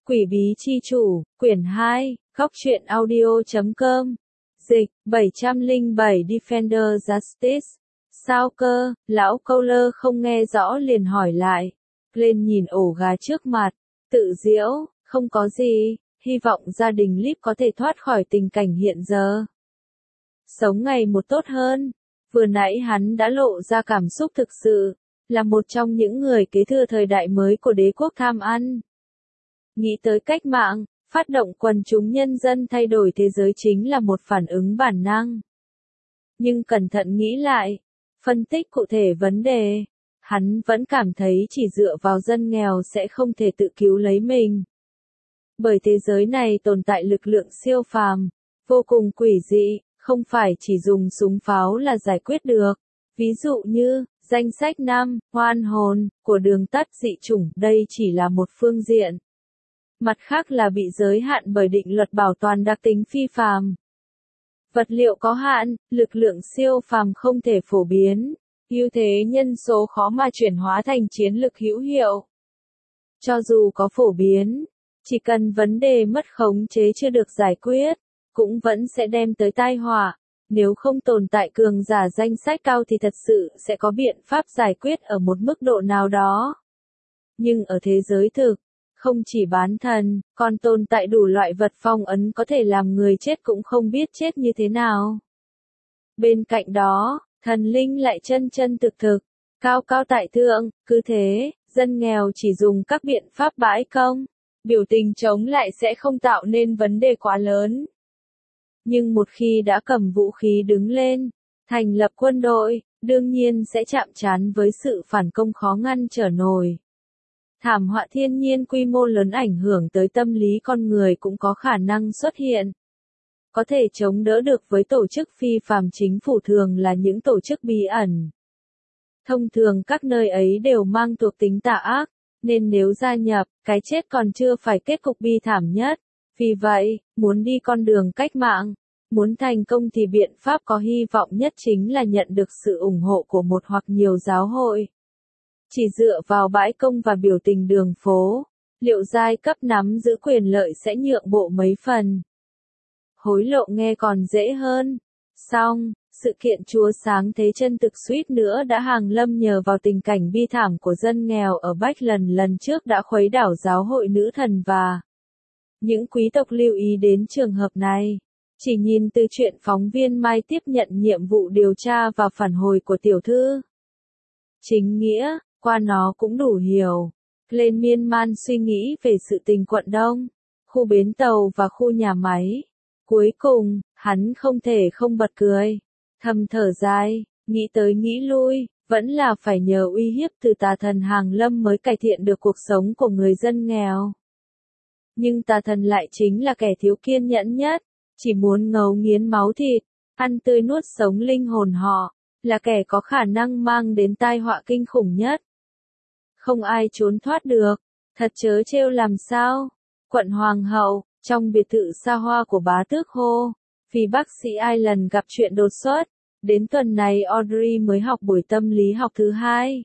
Quỷ bí chi chủ, quyển 2, góc truyện audio.com. Dịch, 707 Defender Justice. Sao cơ, lão Cowler không nghe rõ liền hỏi lại. Lên nhìn ổ gà trước mặt, tự giễu, không có gì, hy vọng gia đình Líp có thể thoát khỏi tình cảnh hiện giờ. Sống ngày một tốt hơn. Vừa nãy hắn đã lộ ra cảm xúc thực sự, là một trong những người kế thừa thời đại mới của đế quốc tham ăn. Nghĩ tới cách mạng, phát động quần chúng nhân dân thay đổi thế giới chính là một phản ứng bản năng. Nhưng cẩn thận nghĩ lại, phân tích cụ thể vấn đề, hắn vẫn cảm thấy chỉ dựa vào dân nghèo sẽ không thể tự cứu lấy mình. Bởi thế giới này tồn tại lực lượng siêu phàm, vô cùng quỷ dị, không phải chỉ dùng súng pháo là giải quyết được. Ví dụ như, danh sách 5, oan hồn, của đường tắt dị chủng, đây chỉ là một phương diện. Mặt khác là bị giới hạn bởi định luật bảo toàn đặc tính phi phàm. Vật liệu có hạn, lực lượng siêu phàm không thể phổ biến, ưu thế nhân số khó mà chuyển hóa thành chiến lực hữu hiệu. Cho dù có phổ biến, chỉ cần vấn đề mất khống chế chưa được giải quyết, cũng vẫn sẽ đem tới tai họa. Nếu không tồn tại cường giả danh sách cao thì thật sự sẽ có biện pháp giải quyết ở một mức độ nào đó. Nhưng ở thế giới thực, không chỉ bán thần, còn tồn tại đủ loại vật phong ấn có thể làm người chết cũng không biết chết như thế nào. Bên cạnh đó, thần linh lại chân chân thực thực, cao cao tại thượng, cứ thế, dân nghèo chỉ dùng các biện pháp bãi công, biểu tình chống lại sẽ không tạo nên vấn đề quá lớn. Nhưng một khi đã cầm vũ khí đứng lên, thành lập quân đội, đương nhiên sẽ chạm trán với sự phản công khó ngăn trở nổi. Thảm họa thiên nhiên quy mô lớn ảnh hưởng tới tâm lý con người cũng có khả năng xuất hiện. Có thể chống đỡ được với tổ chức phi phàm chính phủ thường là những tổ chức bí ẩn. Thông thường các nơi ấy đều mang thuộc tính tà ác, nên nếu gia nhập, cái chết còn chưa phải kết cục bi thảm nhất. Vì vậy, muốn đi con đường cách mạng, muốn thành công thì biện pháp có hy vọng nhất chính là nhận được sự ủng hộ của một hoặc nhiều giáo hội. Chỉ dựa vào bãi công và biểu tình đường phố, liệu giai cấp nắm giữ quyền lợi sẽ nhượng bộ mấy phần? Hối lộ nghe còn dễ hơn. Song, sự kiện Chúa Sáng Thế Chân thực suýt nữa đã hàng lâm nhờ vào tình cảnh bi thảm của dân nghèo ở Bách lần trước đã khuấy đảo giáo hội nữ thần và những quý tộc lưu ý đến trường hợp này. Chỉ nhìn từ chuyện phóng viên Mai tiếp nhận nhiệm vụ điều tra và phản hồi của tiểu thư chính nghĩa, qua nó cũng đủ hiểu. Lên miên man suy nghĩ về sự tình quận Đông, khu bến tàu và khu nhà máy. Cuối cùng, hắn không thể không bật cười. Thầm thở dài, nghĩ tới nghĩ lui, vẫn là phải nhờ uy hiếp từ tà thần hàng lâm mới cải thiện được cuộc sống của người dân nghèo. Nhưng tà thần lại chính là kẻ thiếu kiên nhẫn nhất, chỉ muốn ngấu nghiến máu thịt, ăn tươi nuốt sống linh hồn họ, là kẻ có khả năng mang đến tai họa kinh khủng nhất. Không ai trốn thoát được, thật trớ trêu làm sao. Quận Hoàng hậu, trong biệt thự xa hoa của bá tước Hô, vì bác sĩ Island gặp chuyện đột xuất, đến tuần này Audrey mới học buổi tâm lý học thứ 2.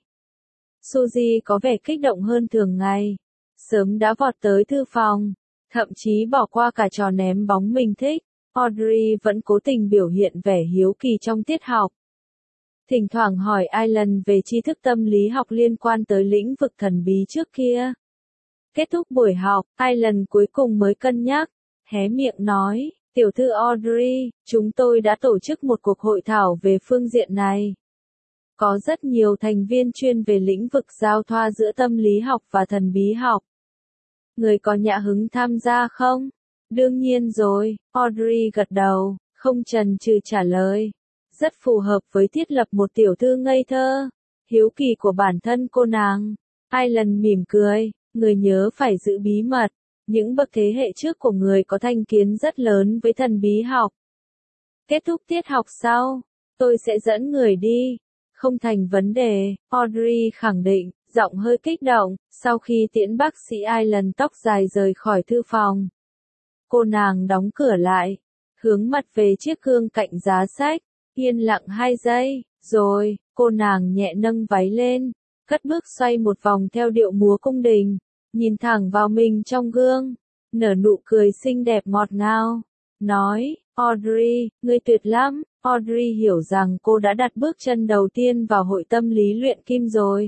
Suzy có vẻ kích động hơn thường ngày, sớm đã vọt tới thư phòng, thậm chí bỏ qua cả trò ném bóng mình thích. Audrey vẫn cố tình biểu hiện vẻ hiếu kỳ trong tiết học. Thỉnh thoảng hỏi Island về tri thức tâm lý học liên quan tới lĩnh vực thần bí trước kia. Kết thúc buổi học, Island cuối cùng mới cân nhắc, hé miệng nói, tiểu thư Audrey, chúng tôi đã tổ chức một cuộc hội thảo về phương diện này. Có rất nhiều thành viên chuyên về lĩnh vực giao thoa giữa tâm lý học và thần bí học. Người có nhã hứng tham gia không? Đương nhiên rồi, Audrey gật đầu, không chần chừ trả lời. Rất phù hợp với thiết lập một tiểu thư ngây thơ, hiếu kỳ của bản thân cô nàng. Island mỉm cười, người nhớ phải giữ bí mật. Những bậc thế hệ trước của người có thành kiến rất lớn với thần bí học. Kết thúc tiết học sau, tôi sẽ dẫn người đi. Không thành vấn đề, Audrey khẳng định, giọng hơi kích động, sau khi tiễn bác sĩ Island tóc dài rời khỏi thư phòng. Cô nàng đóng cửa lại, hướng mặt về chiếc gương cạnh giá sách, yên lặng 2 giây, rồi, cô nàng nhẹ nâng váy lên, cất bước xoay một vòng theo điệu múa cung đình. nhìn thẳng vào mình trong gương, nở nụ cười xinh đẹp ngọt ngào, nói, Audrey, ngươi tuyệt lắm. Audrey hiểu rằng cô đã đặt bước chân đầu tiên vào hội tâm lý luyện kim rồi.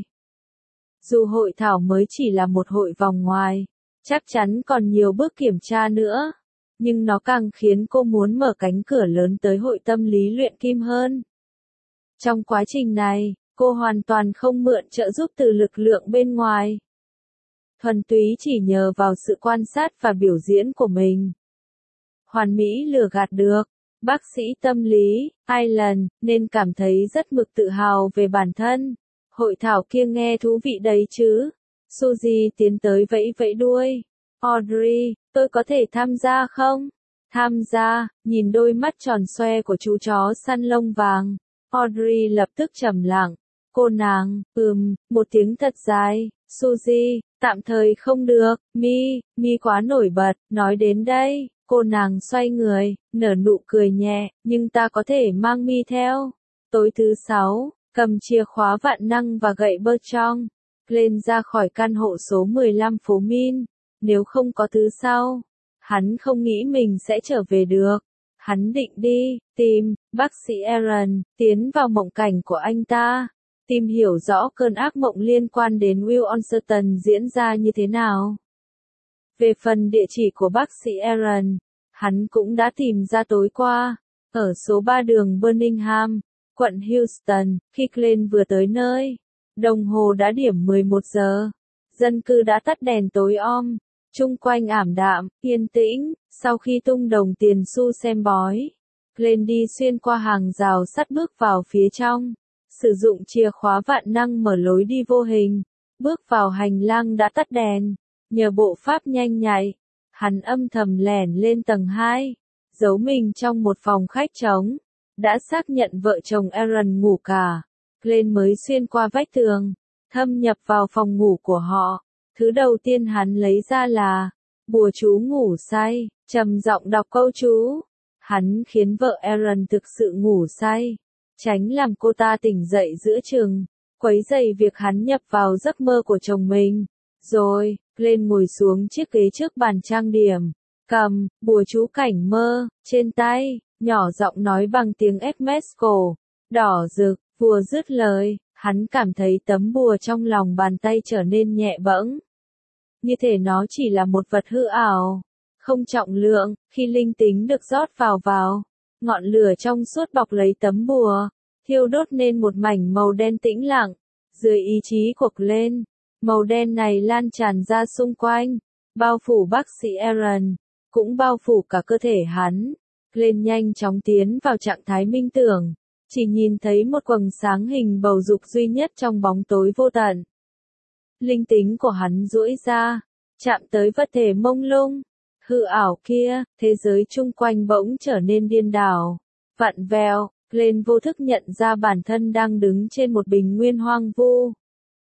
Dù hội thảo mới chỉ là một hội vòng ngoài, chắc chắn còn nhiều bước kiểm tra nữa, nhưng nó càng khiến cô muốn mở cánh cửa lớn tới hội tâm lý luyện kim hơn. Trong quá trình này, cô hoàn toàn không mượn trợ giúp từ lực lượng bên ngoài. Thuần túy chỉ nhờ vào sự quan sát và biểu diễn của mình. Hoàn mỹ lừa gạt được. Bác sĩ tâm lý, Ireland, nên cảm thấy rất mực tự hào về bản thân. Hội thảo kia nghe thú vị đấy chứ. Suzy tiến tới vẫy vẫy đuôi. Audrey, tôi có thể tham gia không? Tham gia, nhìn đôi mắt tròn xoe của chú chó săn lông vàng. Audrey lập tức trầm lặng. Cô nàng, một tiếng thật dài. Suzy, tạm thời không được. Mi quá nổi bật, nói đến đây. Cô nàng xoay người, nở nụ cười nhẹ, nhưng ta có thể mang Mi theo. Tối thứ 6, cầm chìa khóa vạn năng và gậy Bertrand, lên ra khỏi căn hộ số 15 phố Min. Nếu không có thứ sau, hắn không nghĩ mình sẽ trở về được. Hắn định đi, tìm, bác sĩ Aaron, tiến vào mộng cảnh của anh ta, tìm hiểu rõ cơn ác mộng liên quan đến Will Onserton diễn ra như thế nào. Về phần địa chỉ của bác sĩ Aaron, hắn cũng đã tìm ra tối qua, ở số 3 đường Birmingham, quận Houston. Khi Glenn vừa tới nơi, đồng hồ đã điểm 11 giờ, dân cư đã tắt đèn tối om, chung quanh ảm đạm, yên tĩnh. Sau khi tung đồng tiền xu xem bói, Glenn đi xuyên qua hàng rào sắt bước vào phía trong, sử dụng chìa khóa vạn năng mở lối đi vô hình, bước vào hành lang đã tắt đèn. Nhờ bộ pháp nhanh nhạy, hắn âm thầm lẻn lên tầng 2, giấu mình trong một phòng khách trống. Đã xác nhận vợ chồng Aaron ngủ cả, Glenn mới xuyên qua vách tường, thâm nhập vào phòng ngủ của họ. Thứ đầu tiên hắn lấy ra là bùa chú ngủ say, trầm giọng đọc câu chú. Hắn khiến vợ Aaron thực sự ngủ say, tránh làm cô ta tỉnh dậy giữa chừng, quấy rầy việc hắn nhập vào giấc mơ của chồng mình. Rồi, Glenn ngồi xuống chiếc ghế trước bàn trang điểm, cầm bùa chú cảnh mơ trên tay, nhỏ giọng nói bằng tiếng Esmesco, đỏ rực. Vừa dứt lời, hắn cảm thấy tấm bùa trong lòng bàn tay trở nên nhẹ bẫng. Như thể nó chỉ là một vật hư ảo, không trọng lượng. Khi linh tính được rót vào, ngọn lửa trong suốt bọc lấy tấm bùa, thiêu đốt nên một mảnh màu đen tĩnh lặng. Dưới ý chí của Glenn, màu đen này lan tràn ra xung quanh, bao phủ bác sĩ Aaron, cũng bao phủ cả cơ thể hắn. Glenn nhanh chóng tiến vào trạng thái minh tưởng, chỉ nhìn thấy một quầng sáng hình bầu dục duy nhất trong bóng tối vô tận. Linh tính của hắn duỗi ra, chạm tới vật thể mông lung, hư ảo kia. Thế giới chung quanh bỗng trở nên điên đảo, vặn vẹo. Glenn vô thức nhận ra bản thân đang đứng trên một bình nguyên hoang vu.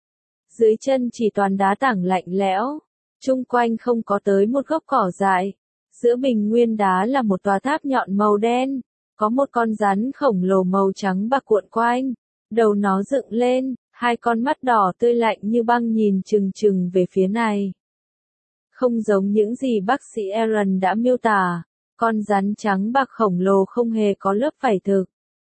Dưới chân chỉ toàn đá tảng lạnh lẽo, chung quanh không có tới một gốc cỏ dại. Giữa bình nguyên đá là một tòa tháp nhọn màu đen, có một con rắn khổng lồ màu trắng bạc cuộn quanh, đầu nó dựng lên, hai con mắt đỏ tươi lạnh như băng nhìn chừng chừng về phía này. Không giống những gì bác sĩ Aaron đã miêu tả, con rắn trắng bạc khổng lồ không hề có lớp vảy thực,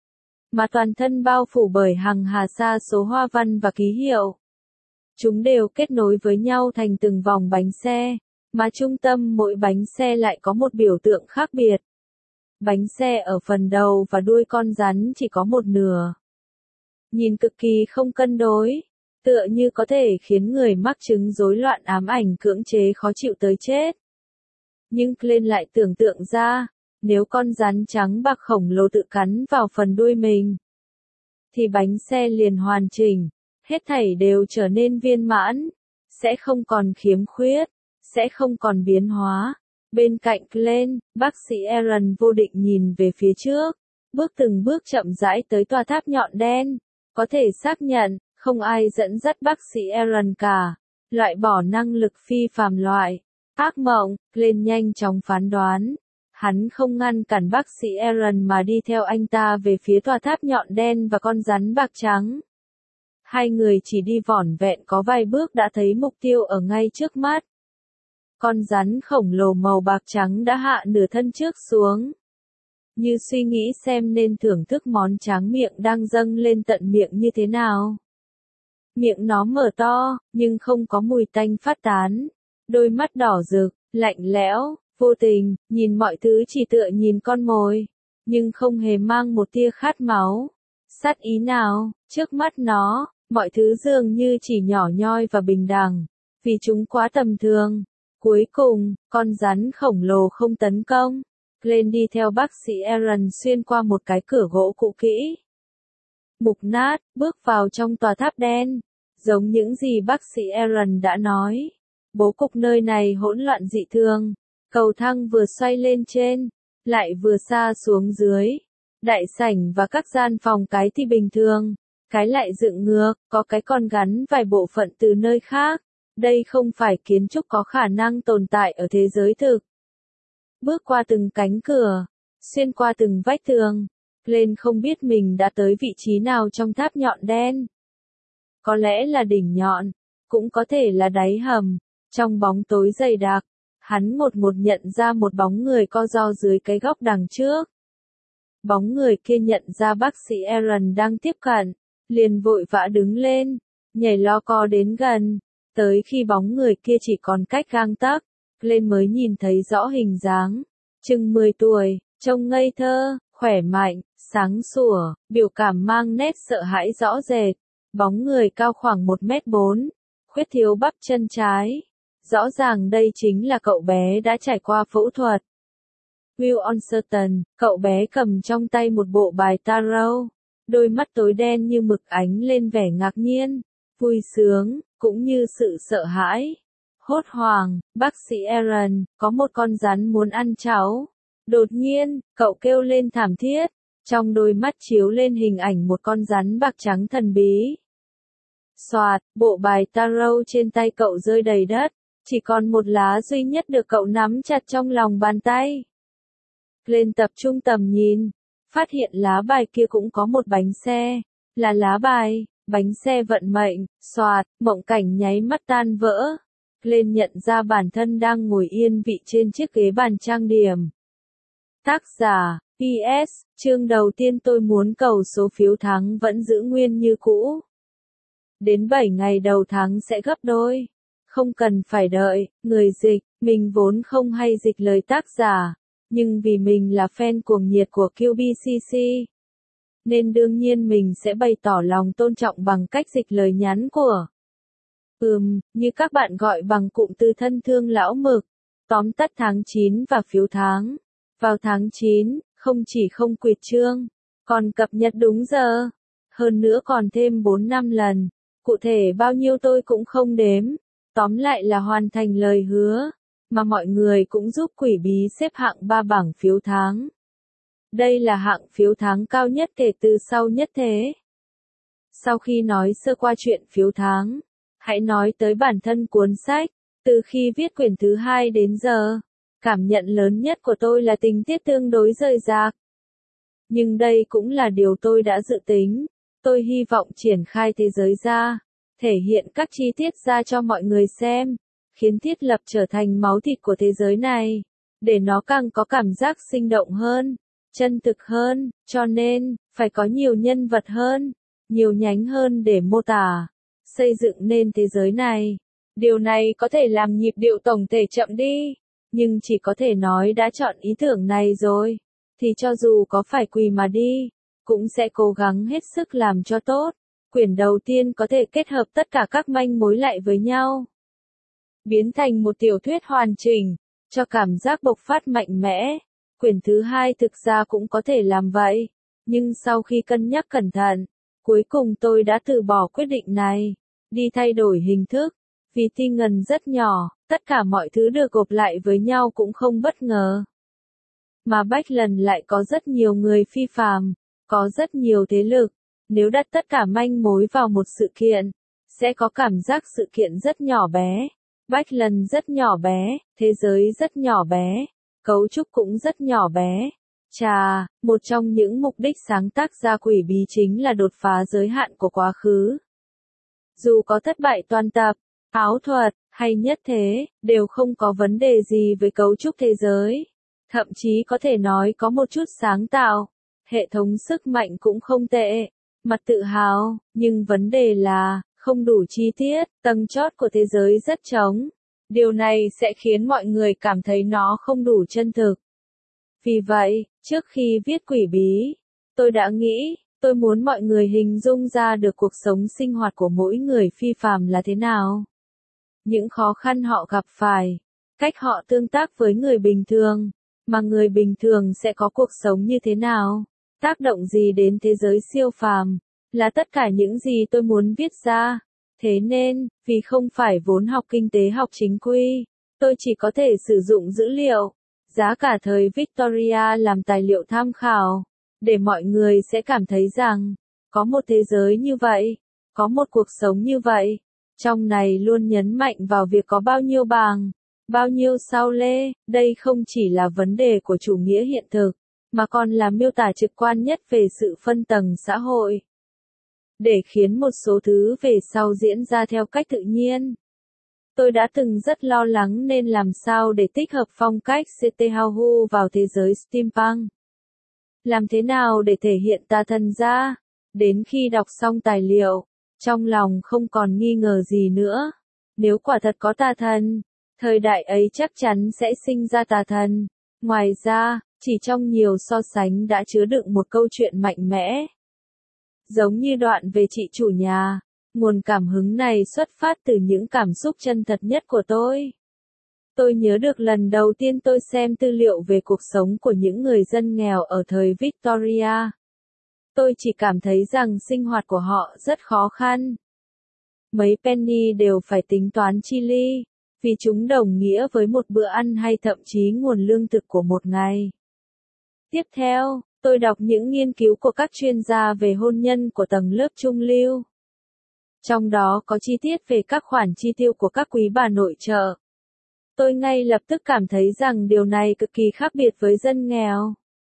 mà toàn thân bao phủ bởi hàng hà sa số hoa văn và ký hiệu. Chúng đều kết nối với nhau thành từng vòng bánh xe, mà trung tâm mỗi bánh xe lại có một biểu tượng khác biệt. Bánh xe ở phần đầu và đuôi con rắn chỉ có một nửa. Nhìn cực kỳ không cân đối, tựa như có thể khiến người mắc chứng rối loạn ám ảnh cưỡng chế khó chịu tới chết. Nhưng Glenn lại tưởng tượng ra, nếu con rắn trắng bạc khổng lồ tự cắn vào phần đuôi mình, thì bánh xe liền hoàn chỉnh, hết thảy đều trở nên viên mãn, sẽ không còn khiếm khuyết, sẽ không còn biến hóa. Bên cạnh Glenn, bác sĩ Aaron vô định nhìn về phía trước, bước từng bước chậm rãi tới tòa tháp nhọn đen. Có thể xác nhận, không ai dẫn dắt bác sĩ Aaron cả, loại bỏ năng lực phi phàm loại ác mộng. Glenn nhanh chóng phán đoán, hắn không ngăn cản bác sĩ Aaron mà đi theo anh ta về phía tòa tháp nhọn đen và con rắn bạc trắng. Hai người chỉ đi vỏn vẹn có vài bước đã thấy mục tiêu ở ngay trước mắt. Con rắn khổng lồ màu bạc trắng đã hạ nửa thân trước xuống. Như suy nghĩ xem nên thưởng thức món tráng miệng đang dâng lên tận miệng như thế nào. Miệng nó mở to, nhưng không có mùi tanh phát tán. Đôi mắt đỏ rực, lạnh lẽo, vô tình, nhìn mọi thứ chỉ tựa nhìn con mồi, nhưng không hề mang một tia khát máu, sát ý nào. Trước mắt nó, mọi thứ dường như chỉ nhỏ nhoi và bình đẳng, vì chúng quá tầm thường. Cuối cùng, con rắn khổng lồ không tấn công. Glenn đi theo bác sĩ Aaron xuyên qua một cái cửa gỗ cũ kỹ, mục nát, bước vào trong tòa tháp đen. Giống những gì bác sĩ Aaron đã nói, bố cục nơi này hỗn loạn dị thường. Cầu thang vừa xoay lên trên, lại vừa xa xuống dưới. Đại sảnh và các gian phòng cái thì bình thường, cái lại dựng ngược, có cái còn gắn vài bộ phận từ nơi khác. Đây không phải kiến trúc có khả năng tồn tại ở thế giới thực. Bước qua từng cánh cửa, xuyên qua từng vách tường, Glenn không biết mình đã tới vị trí nào trong tháp nhọn đen. Có lẽ là đỉnh nhọn, cũng có thể là đáy hầm. Trong bóng tối dày đặc, hắn một nhận ra một bóng người co ro dưới cái góc đằng trước. Bóng người kia nhận ra bác sĩ Aaron đang tiếp cận, liền vội vã đứng lên, nhảy lo co đến gần. Tới khi bóng người kia chỉ còn cách gang tấc, Glenn mới nhìn thấy rõ hình dáng. Chừng 10 tuổi, trông ngây thơ, khỏe mạnh, sáng sủa, biểu cảm mang nét sợ hãi rõ rệt. Bóng người cao khoảng 1m4, khuyết thiếu bắp chân trái. Rõ ràng đây chính là cậu bé đã trải qua phẫu thuật. Will Onserton, cậu bé cầm trong tay một bộ bài tarot, đôi mắt tối đen như mực ánh lên vẻ ngạc nhiên, vui sướng, cũng như sự sợ hãi. Hốt hoảng, bác sĩ Aaron, có một con rắn muốn ăn cháu. Đột nhiên, cậu kêu lên thảm thiết, trong đôi mắt chiếu lên hình ảnh một con rắn bạc trắng thần bí. Xoạt, bộ bài tarot trên tay cậu rơi đầy đất, chỉ còn một lá duy nhất được cậu nắm chặt trong lòng bàn tay. Glenn tập trung tầm nhìn, phát hiện lá bài kia cũng có một bánh xe, là lá bài, bánh xe vận mệnh. Xoạt, mộng cảnh nháy mắt tan vỡ. Glenn nhận ra bản thân đang ngồi yên vị trên chiếc ghế bàn trang điểm. Tác giả, PS, chương đầu tiên tôi muốn cầu số phiếu thắng vẫn giữ nguyên như cũ. Đến 7 ngày đầu tháng sẽ gấp đôi. Không cần phải đợi, người dịch, mình vốn không hay dịch lời tác giả, nhưng vì mình là fan cuồng nhiệt của QBCC, nên đương nhiên mình sẽ bày tỏ lòng tôn trọng bằng cách dịch lời nhắn của. Như các bạn gọi bằng cụm từ thân thương lão mực, tóm tắt tháng 9 và phiếu tháng. Vào tháng 9, không chỉ không quỵt chương, còn cập nhật đúng giờ. Hơn nữa còn thêm 4-5 lần, cụ thể bao nhiêu tôi cũng không đếm. Tóm lại là hoàn thành lời hứa, mà mọi người cũng giúp quỷ bí xếp hạng 3 bảng phiếu tháng. Đây là hạng phiếu tháng cao nhất kể từ sau nhất thế. Sau khi nói sơ qua chuyện phiếu tháng, hãy nói tới bản thân cuốn sách. Từ khi viết quyển thứ 2 đến giờ, cảm nhận lớn nhất của tôi là tình tiết tương đối rời rạc. Nhưng đây cũng là điều tôi đã dự tính. Tôi hy vọng triển khai thế giới ra, thể hiện các chi tiết ra cho mọi người xem, khiến thiết lập trở thành máu thịt của thế giới này, để nó càng có cảm giác sinh động hơn, chân thực hơn, cho nên, phải có nhiều nhân vật hơn, nhiều nhánh hơn để mô tả, xây dựng nên thế giới này. Điều này có thể làm nhịp điệu tổng thể chậm đi, nhưng chỉ có thể nói đã chọn ý tưởng này rồi, thì cho dù có phải quỳ mà đi, cũng sẽ cố gắng hết sức làm cho tốt. Quyển đầu tiên có thể kết hợp tất cả các manh mối lại với nhau, biến thành một tiểu thuyết hoàn chỉnh, cho cảm giác bộc phát mạnh mẽ. Quyển thứ 2 thực ra cũng có thể làm vậy, nhưng sau khi cân nhắc cẩn thận, cuối cùng tôi đã từ bỏ quyết định này, đi thay đổi hình thức. Vì thi ngần rất nhỏ, tất cả mọi thứ được gộp lại với nhau cũng không bất ngờ. Mà Backlund lại có rất nhiều người phi phàm, có rất nhiều thế lực. Nếu đặt tất cả manh mối vào một sự kiện, sẽ có cảm giác sự kiện rất nhỏ bé. Backlund rất nhỏ bé, thế giới rất nhỏ bé, cấu trúc cũng rất nhỏ bé. Chà, một trong những mục đích sáng tác ra quỷ bí chính là đột phá giới hạn của quá khứ. Dù có thất bại toàn tập, áo thuật, hay nhất thế, đều không có vấn đề gì với cấu trúc thế giới. Thậm chí có thể nói có một chút sáng tạo. Hệ thống sức mạnh cũng không tệ. Mặt tự hào, nhưng vấn đề là, không đủ chi tiết, tầng chót của thế giới rất trống. Điều này sẽ khiến mọi người cảm thấy nó không đủ chân thực. Vì vậy, trước khi viết Quỷ Bí, tôi đã nghĩ, tôi muốn mọi người hình dung ra được cuộc sống sinh hoạt của mỗi người phi phàm là thế nào. Những khó khăn họ gặp phải, cách họ tương tác với người bình thường, mà người bình thường sẽ có cuộc sống như thế nào, tác động gì đến thế giới siêu phàm, là tất cả những gì tôi muốn viết ra. Thế nên, vì không phải vốn học kinh tế học chính quy, tôi chỉ có thể sử dụng dữ liệu, giá cả thời Victoria làm tài liệu tham khảo, để mọi người sẽ cảm thấy rằng, có một thế giới như vậy, có một cuộc sống như vậy. Trong này luôn nhấn mạnh vào việc có bao nhiêu bàng, bao nhiêu sao lê, đây không chỉ là vấn đề của chủ nghĩa hiện thực, mà còn là miêu tả trực quan nhất về sự phân tầng xã hội. Để khiến một số thứ về sau diễn ra theo cách tự nhiên. Tôi đã từng rất lo lắng nên làm sao để tích hợp phong cách Cthulhu vào thế giới steampunk. Làm thế nào để thể hiện tà thần ra? Đến khi đọc xong tài liệu, trong lòng không còn nghi ngờ gì nữa. Nếu quả thật có tà thần, thời đại ấy chắc chắn sẽ sinh ra tà thần. Ngoài ra, chỉ trong nhiều so sánh đã chứa đựng một câu chuyện mạnh mẽ. Giống như đoạn về chị chủ nhà, nguồn cảm hứng này xuất phát từ những cảm xúc chân thật nhất của tôi. Tôi nhớ được lần đầu tiên tôi xem tư liệu về cuộc sống của những người dân nghèo ở thời Victoria. Tôi chỉ cảm thấy rằng sinh hoạt của họ rất khó khăn. Mấy penny đều phải tính toán chi ly, vì chúng đồng nghĩa với một bữa ăn hay thậm chí nguồn lương thực của một ngày. Tiếp theo, tôi đọc những nghiên cứu của các chuyên gia về hôn nhân của tầng lớp trung lưu. Trong đó có chi tiết về các khoản chi tiêu của các quý bà nội trợ. Tôi ngay lập tức cảm thấy rằng điều này cực kỳ khác biệt với dân nghèo.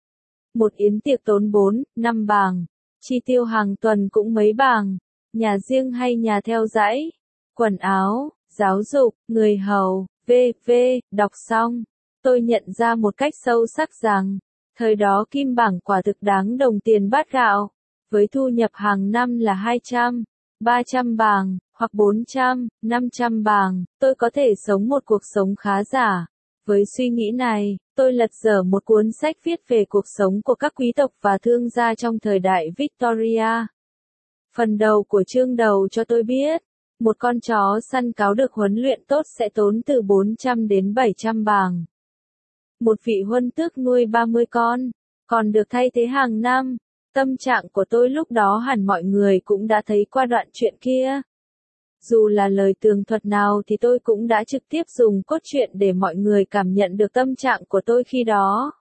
Một yến tiệc tốn 4, 5 bảng, chi tiêu hàng tuần cũng mấy bảng, nhà riêng hay nhà theo dãy, quần áo, giáo dục, người hầu, v.v. Đọc xong, tôi nhận ra một cách sâu sắc rằng, thời đó kim bảng quả thực đáng đồng tiền bát gạo, với thu nhập hàng năm là 200, 300 bảng, hoặc 400, 500 bảng, tôi có thể sống một cuộc sống khá giả. Với suy nghĩ này, tôi lật dở một cuốn sách viết về cuộc sống của các quý tộc và thương gia trong thời đại Victoria. Phần đầu của chương đầu cho tôi biết, một con chó săn cáo được huấn luyện tốt sẽ tốn từ 400 đến 700 bảng. Một vị huân tước nuôi 30 con, còn được thay thế hàng năm. Tâm trạng của tôi lúc đó hẳn mọi người cũng đã thấy qua đoạn chuyện kia. Dù là lời tường thuật nào thì tôi cũng đã trực tiếp dùng cốt truyện để mọi người cảm nhận được tâm trạng của tôi khi đó.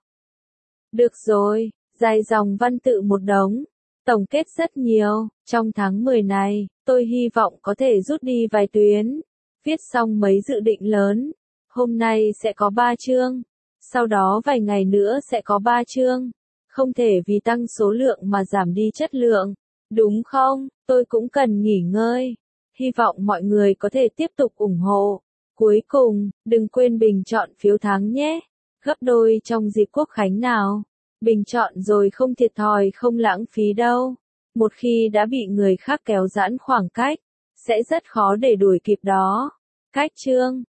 Được rồi, dài dòng văn tự một đống, tổng kết rất nhiều. Trong tháng 10 này, tôi hy vọng có thể rút đi vài tuyến, viết xong mấy dự định lớn. Hôm nay sẽ có 3 chương, sau đó vài ngày nữa sẽ có 3 chương. Không thể vì tăng số lượng mà giảm đi chất lượng, đúng không? Tôi cũng cần nghỉ ngơi. Hy vọng mọi người có thể tiếp tục ủng hộ. Cuối cùng, đừng quên bình chọn phiếu tháng nhé. Gấp đôi trong dịp quốc khánh nào. Bình chọn rồi không thiệt thòi không lãng phí đâu. Một khi đã bị người khác kéo giãn khoảng cách, sẽ rất khó để đuổi kịp đó. Cách chương